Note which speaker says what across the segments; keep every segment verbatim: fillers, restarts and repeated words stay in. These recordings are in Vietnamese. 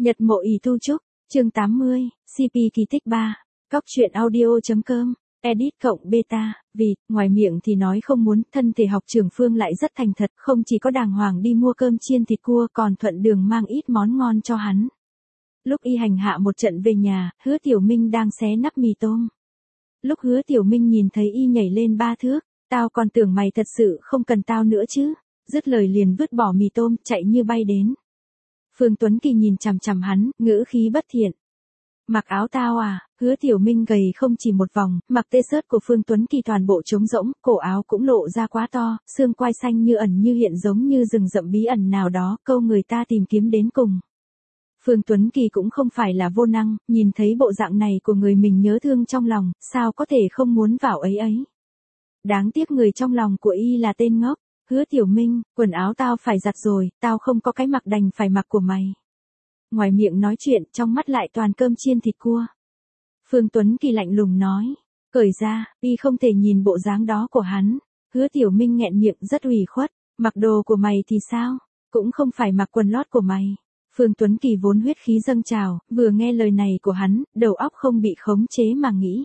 Speaker 1: Nhật mộ ỷ tu trúc, chương tám mươi, xê pê kỳ tích ba, cóc truyện audio.com, edit cộng beta, vì, ngoài miệng thì nói không muốn, thân thể học trưởng Phương lại rất thành thật, không chỉ có đàng hoàng đi mua cơm chiên thịt cua còn thuận đường mang ít món ngon cho hắn. Lúc y hành hạ một trận về nhà, Hứa Tiểu Minh đang xé nắp mì tôm. Lúc Hứa Tiểu Minh nhìn thấy y nhảy lên ba thước, tao còn tưởng mày thật sự không cần tao nữa chứ, dứt lời liền vứt bỏ mì tôm, chạy như bay đến. Phương Tuấn Kỳ nhìn chằm chằm hắn, ngữ khí bất thiện. Mặc áo tao à? Hứa Tiểu Minh gầy không chỉ một vòng, mặc t-shirt của Phương Tuấn Kỳ toàn bộ trống rỗng, cổ áo cũng lộ ra quá to, xương quai xanh như ẩn như hiện giống như rừng rậm bí ẩn nào đó, câu người ta tìm kiếm đến cùng. Phương Tuấn Kỳ cũng không phải là vô năng, nhìn thấy bộ dạng này của người mình nhớ thương trong lòng, sao có thể không muốn vào ấy ấy. Đáng tiếc người trong lòng của y là tên ngốc. Hứa Tiểu Minh, quần áo tao phải giặt rồi, tao không có cái mặc đành phải mặc của mày. Ngoài miệng nói chuyện, trong mắt lại toàn cơm chiên thịt cua. Phương Tuấn Kỳ lạnh lùng nói, cởi ra, y không thể nhìn bộ dáng đó của hắn. Hứa Tiểu Minh nghẹn miệng rất ủy khuất, mặc đồ của mày thì sao, cũng không phải mặc quần lót của mày. Phương Tuấn Kỳ vốn huyết khí dâng trào, vừa nghe lời này của hắn, đầu óc không bị khống chế mà nghĩ.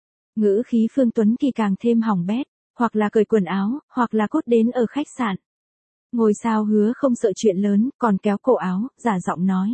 Speaker 1: Ngữ khí Phương Tuấn Kỳ càng thêm hỏng bét. Hoặc là cởi quần áo, hoặc là cốt đến ở khách sạn. Ngồi sao Hứa không sợ chuyện lớn, còn kéo cổ áo, giả giọng nói.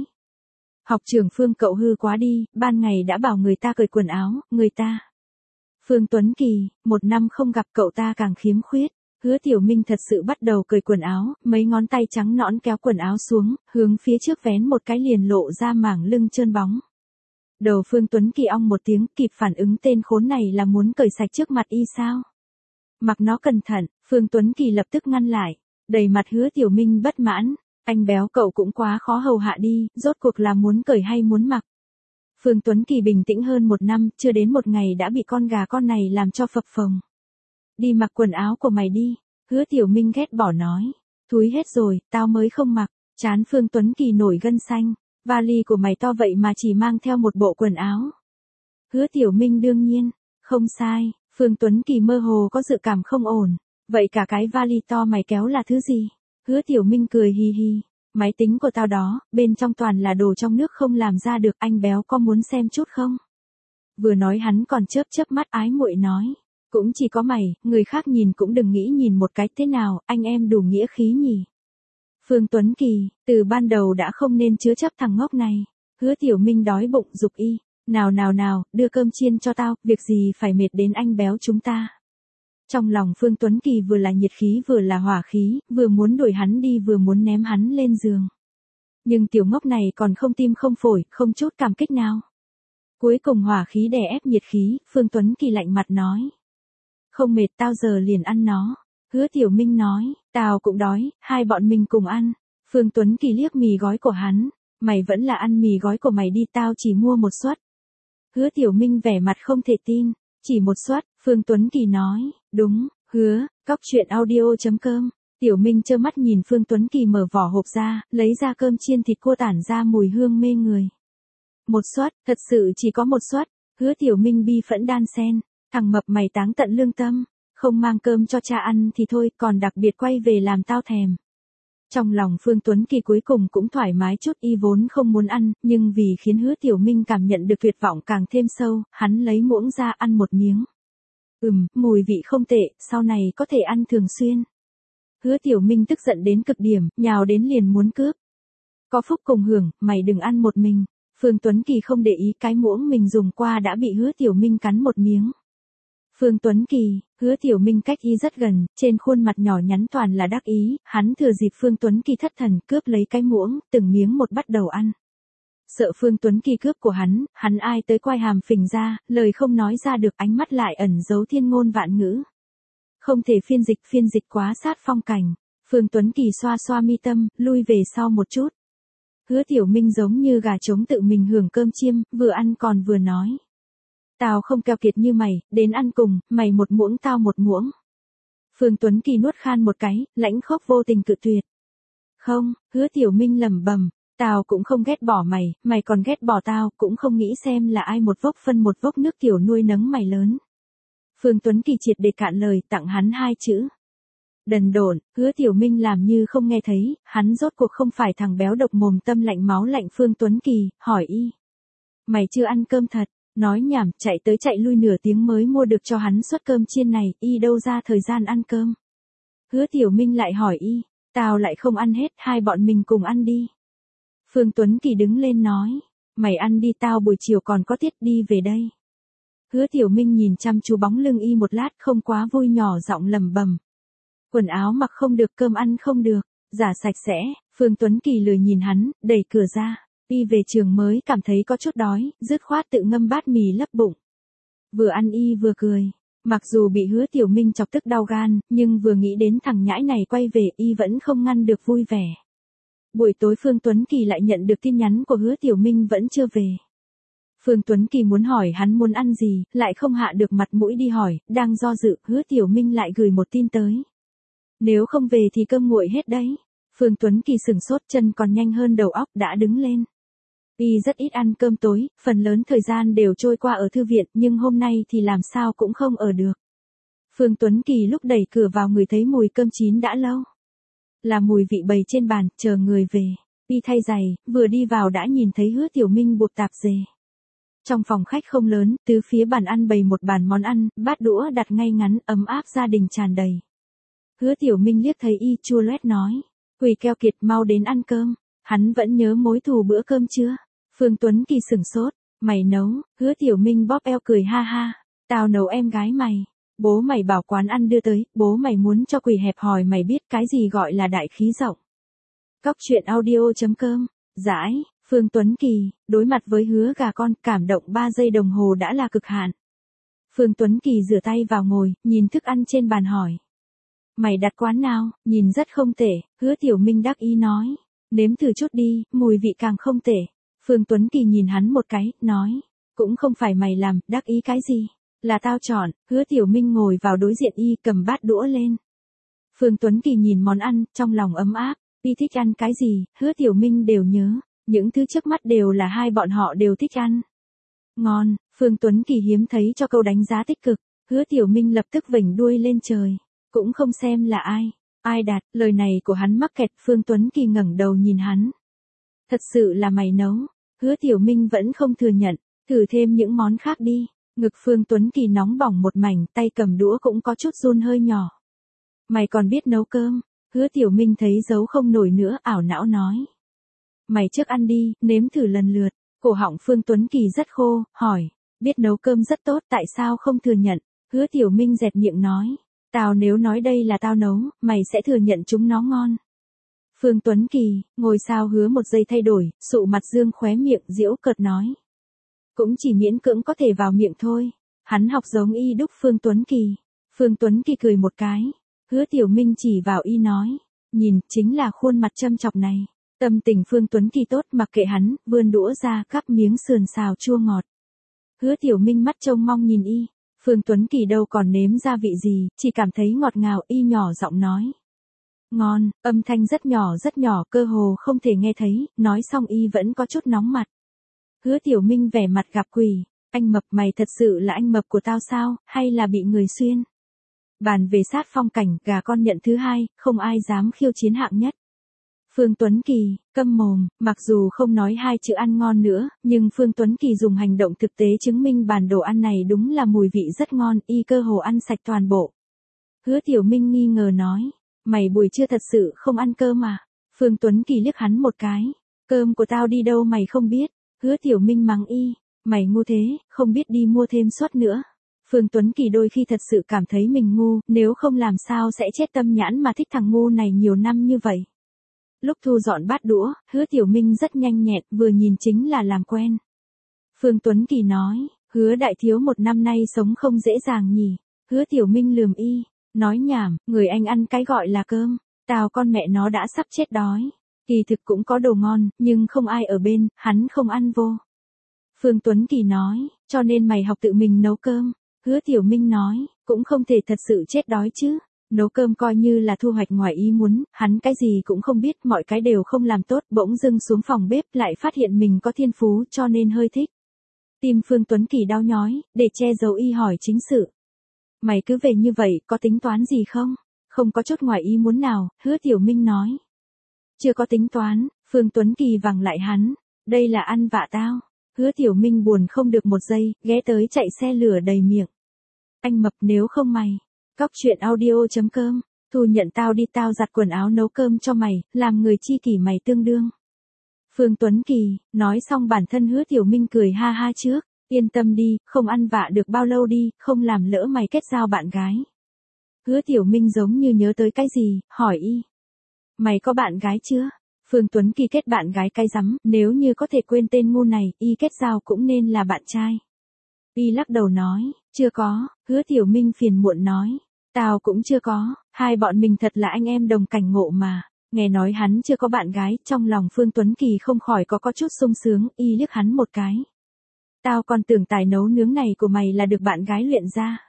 Speaker 1: Học trưởng Phương cậu hư quá đi, ban ngày đã bảo người ta cởi quần áo, người ta. Phương Tuấn Kỳ, một năm không gặp cậu ta càng khiếm khuyết. Hứa Tiểu Minh thật sự bắt đầu cởi quần áo, mấy ngón tay trắng nõn kéo quần áo xuống, hướng phía trước vén một cái liền lộ ra mảng lưng trơn bóng. Đầu Phương Tuấn Kỳ ong một tiếng, kịp phản ứng tên khốn này là muốn cởi sạch trước mặt y sao? Mặc nó cẩn thận, Phương Tuấn Kỳ lập tức ngăn lại, đầy mặt Hứa Tiểu Minh bất mãn, anh béo cậu cũng quá khó hầu hạ đi, rốt cuộc là muốn cởi hay muốn mặc. Phương Tuấn Kỳ bình tĩnh hơn một năm, chưa đến một ngày đã bị con gà con này làm cho phập phồng. Đi mặc quần áo của mày đi, Hứa Tiểu Minh ghét bỏ nói, thúi hết rồi, tao mới không mặc, chán Phương Tuấn Kỳ nổi gân xanh, vali của mày to vậy mà chỉ mang theo một bộ quần áo. Hứa Tiểu Minh đương nhiên, không sai. Phương Tuấn Kỳ mơ hồ có dự cảm không ổn, vậy cả cái vali to mày kéo là thứ gì? Hứa Tiểu Minh cười hi hi, máy tính của tao đó, bên trong toàn là đồ trong nước không làm ra được, anh béo có muốn xem chút không? Vừa nói hắn còn chớp chớp mắt ái muội nói, cũng chỉ có mày, người khác nhìn cũng đừng nghĩ nhìn một cái thế nào, anh em đủ nghĩa khí nhỉ? Phương Tuấn Kỳ, từ ban đầu đã không nên chứa chấp thằng ngốc này. Hứa Tiểu Minh đói bụng giục y. Nào nào nào, đưa cơm chiên cho tao, việc gì phải mệt đến anh béo chúng ta. Trong lòng Phương Tuấn Kỳ vừa là nhiệt khí vừa là hỏa khí, vừa muốn đuổi hắn đi vừa muốn ném hắn lên giường. Nhưng tiểu ngốc này còn không tim không phổi, không chút cảm kích nào. Cuối cùng hỏa khí đè ép nhiệt khí, Phương Tuấn Kỳ lạnh mặt nói. Không mệt tao giờ liền ăn nó. Hứa Tiểu Minh nói, tao cũng đói, hai bọn mình cùng ăn. Phương Tuấn Kỳ liếc mì gói của hắn, mày vẫn là ăn mì gói của mày đi, tao chỉ mua một suất. Hứa Tiểu Minh vẻ mặt không thể tin, chỉ một suất, Phương Tuấn Kỳ nói, đúng, hứa, cóc truyện audio.com, Tiểu Minh trơ mắt nhìn Phương Tuấn Kỳ mở vỏ hộp ra, lấy ra cơm chiên thịt cua tản ra mùi hương mê người. Một suất, thật sự chỉ có một suất, Hứa Tiểu Minh bi phẫn đan sen, thằng mập mày táng tận lương tâm, không mang cơm cho cha ăn thì thôi, còn đặc biệt quay về làm tao thèm. Trong lòng Phương Tuấn Kỳ cuối cùng cũng thoải mái chút, y vốn không muốn ăn, nhưng vì khiến Hứa Tiểu Minh cảm nhận được tuyệt vọng càng thêm sâu, hắn lấy muỗng ra ăn một miếng. Ừm, mùi vị không tệ, sau này có thể ăn thường xuyên. Hứa Tiểu Minh tức giận đến cực điểm, nhào đến liền muốn cướp. Có phúc cùng hưởng, mày đừng ăn một mình. Phương Tuấn Kỳ không để ý cái muỗng mình dùng qua đã bị Hứa Tiểu Minh cắn một miếng. Phương Tuấn Kỳ, Hứa Tiểu Minh cách y rất gần, trên khuôn mặt nhỏ nhắn toàn là đắc ý, hắn thừa dịp Phương Tuấn Kỳ thất thần cướp lấy cái muỗng, từng miếng một bắt đầu ăn. Sợ Phương Tuấn Kỳ cướp của hắn, hắn ai tới quay hàm phình ra, lời không nói ra được, ánh mắt lại ẩn giấu thiên ngôn vạn ngữ. Không thể phiên dịch, phiên dịch quá sát phong cảnh. Phương Tuấn Kỳ xoa xoa mi tâm, lui về sau một chút. Hứa Tiểu Minh giống như gà trống tự mình hưởng cơm chiêm, vừa ăn còn vừa nói. Tao không keo kiệt như mày, đến ăn cùng, mày một muỗng tao một muỗng. Phương Tuấn Kỳ nuốt khan một cái, lãnh khốc vô tình cự tuyệt. Không, Hứa Tiểu Minh lẩm bẩm, tao cũng không ghét bỏ mày, mày còn ghét bỏ tao, cũng không nghĩ xem là ai một vốc phân một vốc nước tiểu nuôi nấng mày lớn. Phương Tuấn Kỳ triệt để cạn lời, tặng hắn hai chữ. Đần độn, Hứa Tiểu Minh làm như không nghe thấy, hắn rốt cuộc không phải thằng béo độc mồm tâm lạnh máu lạnh Phương Tuấn Kỳ, hỏi y. Mày chưa ăn cơm thật, nói nhảm, chạy tới chạy lui nửa tiếng mới mua được cho hắn suất cơm chiên này, y đâu ra thời gian ăn cơm. Hứa Tiểu Minh lại hỏi y, tao lại không ăn hết, hai bọn mình cùng ăn đi. Phương Tuấn Kỳ đứng lên nói, mày ăn đi, tao buổi chiều còn có tiết, đi về đây. Hứa Tiểu Minh nhìn chăm chú bóng lưng y một lát không quá vui, nhỏ giọng lẩm bẩm. Quần áo mặc không được, cơm ăn không được, giả sạch sẽ. Phương Tuấn Kỳ lười nhìn hắn, đẩy cửa ra. Y về trường mới cảm thấy có chút đói, dứt khoát tự ngâm bát mì lấp bụng. Vừa ăn y vừa cười. Mặc dù bị Hứa Tiểu Minh chọc tức đau gan, nhưng vừa nghĩ đến thằng nhãi này quay về, y vẫn không ngăn được vui vẻ. Buổi tối Phương Tuấn Kỳ lại nhận được tin nhắn của Hứa Tiểu Minh vẫn chưa về. Phương Tuấn Kỳ muốn hỏi hắn muốn ăn gì, lại không hạ được mặt mũi đi hỏi, đang do dự, Hứa Tiểu Minh lại gửi một tin tới. Nếu không về thì cơm nguội hết đấy. Phương Tuấn Kỳ sửng sốt, chân còn nhanh hơn đầu óc, đã đứng lên. Y rất ít ăn cơm tối, phần lớn thời gian đều trôi qua ở thư viện, nhưng hôm nay thì làm sao cũng không ở được. Phương Tuấn Kỳ lúc đẩy cửa vào ngửi thấy mùi cơm chín đã lâu. Là mùi vị bày trên bàn, chờ người về. Y thay giày, vừa đi vào đã nhìn thấy Hứa Tiểu Minh buộc tạp dề. Trong phòng khách không lớn, tứ phía bàn ăn bày một bàn món ăn, bát đũa đặt ngay ngắn, ấm áp, gia đình tràn đầy. Hứa Tiểu Minh liếc thấy y, chua loét nói, Quỳ keo kiệt, mau đến ăn cơm. Hắn vẫn nhớ mối thù bữa cơm chưa? Phương Tuấn Kỳ sửng sốt, mày nấu? Hứa Tiểu Minh bóp eo cười ha ha, tao nấu em gái mày. Bố mày bảo quán ăn đưa tới, bố mày muốn cho Quỳ hẹp hòi mày biết cái gì gọi là đại khí rộng. Cóc truyện audio chấm com, giải, Phương Tuấn Kỳ, đối mặt với hứa gà con, cảm động ba giây đồng hồ đã là cực hạn. Phương Tuấn Kỳ rửa tay vào ngồi, nhìn thức ăn trên bàn hỏi. Mày đặt quán nào, nhìn rất không tệ, Hứa Tiểu Minh đắc ý nói. Nếm thử chút đi, mùi vị càng không tệ. Phương Tuấn Kỳ nhìn hắn một cái, nói. Cũng không phải mày làm, đắc ý cái gì. Là tao chọn. Hứa Tiểu Minh ngồi vào đối diện y, cầm bát đũa lên. Phương Tuấn Kỳ nhìn món ăn, trong lòng ấm áp. Y thích ăn cái gì, Hứa Tiểu Minh đều nhớ. Những thứ trước mắt đều là hai bọn họ đều thích ăn. Ngon, Phương Tuấn Kỳ hiếm thấy cho câu đánh giá tích cực. Hứa Tiểu Minh lập tức vểnh đuôi lên trời. Cũng không xem là ai. Ai đạt, lời này của hắn mắc kẹt. Phương Tuấn Kỳ ngẩng đầu nhìn hắn. Thật sự là mày nấu. Hứa Tiểu Minh vẫn không thừa nhận. Thử thêm những món khác đi. Ngực Phương Tuấn Kỳ nóng bỏng một mảnh, tay cầm đũa cũng có chút run hơi nhỏ. Mày còn biết nấu cơm? Hứa Tiểu Minh thấy giấu không nổi nữa, ảo não nói. Mày trước ăn đi, nếm thử lần lượt. Cổ họng Phương Tuấn Kỳ rất khô, hỏi. Biết nấu cơm rất tốt, tại sao không thừa nhận? Hứa Tiểu Minh dẹt miệng nói. Tao nếu nói đây là tao nấu, mày sẽ thừa nhận chúng nó ngon. Phương Tuấn Kỳ, ngồi sao Hứa một giây thay đổi, sụ mặt dương khóe miệng, giễu cợt nói. Cũng chỉ miễn cưỡng có thể vào miệng thôi. Hắn học giống y đúc Phương Tuấn Kỳ. Phương Tuấn Kỳ cười một cái. Hứa Tiểu Minh chỉ vào y nói. Nhìn, chính là khuôn mặt châm chọc này. Tâm tình Phương Tuấn Kỳ tốt, mặc kệ hắn, vươn đũa ra, cắp miếng sườn xào chua ngọt. Hứa Tiểu Minh mắt trông mong nhìn y. Phương Tuấn Kỳ đâu còn nếm gia vị gì, chỉ cảm thấy ngọt ngào, y nhỏ giọng nói. Ngon, âm thanh rất nhỏ rất nhỏ, cơ hồ không thể nghe thấy, nói xong y vẫn có chút nóng mặt. Hứa Tiểu Minh vẻ mặt gặp quỷ, anh mập, mày thật sự là anh mập của tao sao, hay là bị người xuyên? Bàn về sát phong cảnh, gà con nhận thứ hai, không ai dám khiêu chiến hạng nhất. Phương Tuấn Kỳ, câm mồm, mặc dù không nói hai chữ ăn ngon nữa, nhưng Phương Tuấn Kỳ dùng hành động thực tế chứng minh bản đồ ăn này đúng là mùi vị rất ngon, y cơ hồ ăn sạch toàn bộ. Hứa Tiểu Minh nghi ngờ nói, mày buổi trưa thật sự không ăn cơm à? Phương Tuấn Kỳ liếc hắn một cái, cơm của tao đi đâu mày không biết? Hứa Tiểu Minh mắng y, mày ngu thế, không biết đi mua thêm suất nữa. Phương Tuấn Kỳ đôi khi thật sự cảm thấy mình ngu, nếu không làm sao sẽ chết tâm nhãn mà thích thằng ngu này nhiều năm như vậy. Lúc thu dọn bát đũa, Hứa Tiểu Minh rất nhanh nhẹn, vừa nhìn chính là làm quen. Phương Tuấn Kỳ nói, Hứa đại thiếu một năm nay sống không dễ dàng nhỉ. Hứa Tiểu Minh lườm y, nói nhảm, người anh ăn cái gọi là cơm, tao con mẹ nó đã sắp chết đói. Kỳ thực cũng có đồ ngon, nhưng không ai ở bên, hắn không ăn vô. Phương Tuấn Kỳ nói, cho nên mày học tự mình nấu cơm. Hứa Tiểu Minh nói, cũng không thể thật sự chết đói chứ. Nấu cơm coi như là thu hoạch ngoài ý muốn, hắn cái gì cũng không biết, mọi cái đều không làm tốt, bỗng dưng xuống phòng bếp lại phát hiện mình có thiên phú cho nên hơi thích. Tim Phương Tuấn Kỳ đau nhói, để che giấu y hỏi chính sự. Mày cứ về như vậy, có tính toán gì không? Không có chút ngoài ý muốn nào, Hứa Tiểu Minh nói. Chưa có tính toán, Phương Tuấn Kỳ vằng lại hắn. Đây là ăn vạ tao. Hứa Tiểu Minh buồn không được một giây, ghé tới chạy xe lửa đầy miệng. Anh mập nếu không mày. Cóc truyện audio.com. Thu nhận tao đi, tao giặt quần áo nấu cơm cho mày, làm người chi kỷ mày tương đương. Phương Tuấn Kỳ, nói xong bản thân Hứa Tiểu Minh cười ha ha trước. Yên tâm đi, không ăn vạ được bao lâu đi, không làm lỡ mày kết giao bạn gái. Hứa Tiểu Minh giống như nhớ tới cái gì, hỏi y. Mày có bạn gái chưa? Phương Tuấn Kỳ kết bạn gái cái rắm, nếu như có thể quên tên ngu này, y kết giao cũng nên là bạn trai. Y lắc đầu nói, chưa có. Hứa Tiểu Minh phiền muộn nói. Tao cũng chưa có, hai bọn mình thật là anh em đồng cảnh ngộ mà. Nghe nói hắn chưa có bạn gái, trong lòng Phương Tuấn Kỳ không khỏi có có chút sung sướng, y liếc hắn một cái. Tao còn tưởng tài nấu nướng này của mày là được bạn gái luyện ra.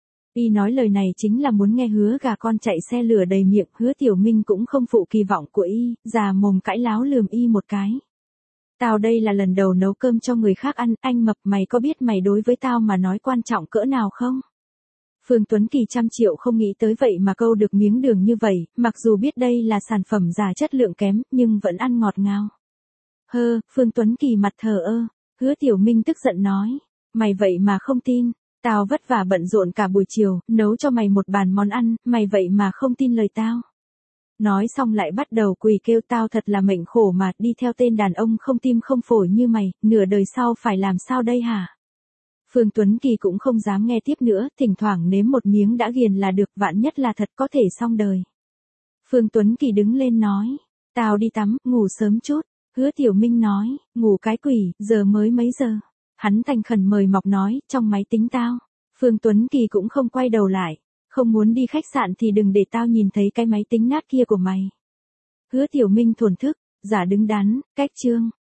Speaker 1: Y nói lời này chính là muốn nghe hứa gà con chạy xe lửa đầy miệng. Hứa Tiểu Minh cũng không phụ kỳ vọng của y, già mồm cãi láo lườm y một cái. Tao đây là lần đầu nấu cơm cho người khác ăn, anh mập mày có biết mày đối với tao mà nói quan trọng cỡ nào không? Phương Tuấn Kỳ trăm triệu không nghĩ tới vậy mà câu được miếng đường như vậy, mặc dù biết đây là sản phẩm giả chất lượng kém, nhưng vẫn ăn ngọt ngào. Hơ, Phương Tuấn Kỳ mặt thờ ơ. Hứa Tiểu Minh tức giận nói, mày vậy mà không tin, tao vất vả bận rộn cả buổi chiều, nấu cho mày một bàn món ăn, mày vậy mà không tin lời tao. Nói xong lại bắt đầu quỳ kêu tao thật là mệnh khổ mà, đi theo tên đàn ông không tim không phổi như mày, nửa đời sau phải làm sao đây hả? Phương Tuấn Kỳ cũng không dám nghe tiếp nữa, thỉnh thoảng nếm một miếng đã ghiền là được, vạn nhất là thật có thể xong đời. Phương Tuấn Kỳ đứng lên nói, tao đi tắm, ngủ sớm chút. Hứa Tiểu Minh nói, ngủ cái quỷ, giờ mới mấy giờ. Hắn thành khẩn mời mọc nói, trong máy tính tao. Phương Tuấn Kỳ cũng không quay đầu lại. Không muốn đi khách sạn thì đừng để tao nhìn thấy cái máy tính nát kia của mày. Hứa Tiểu Minh thổn thức, giả đứng đắn, cách chương.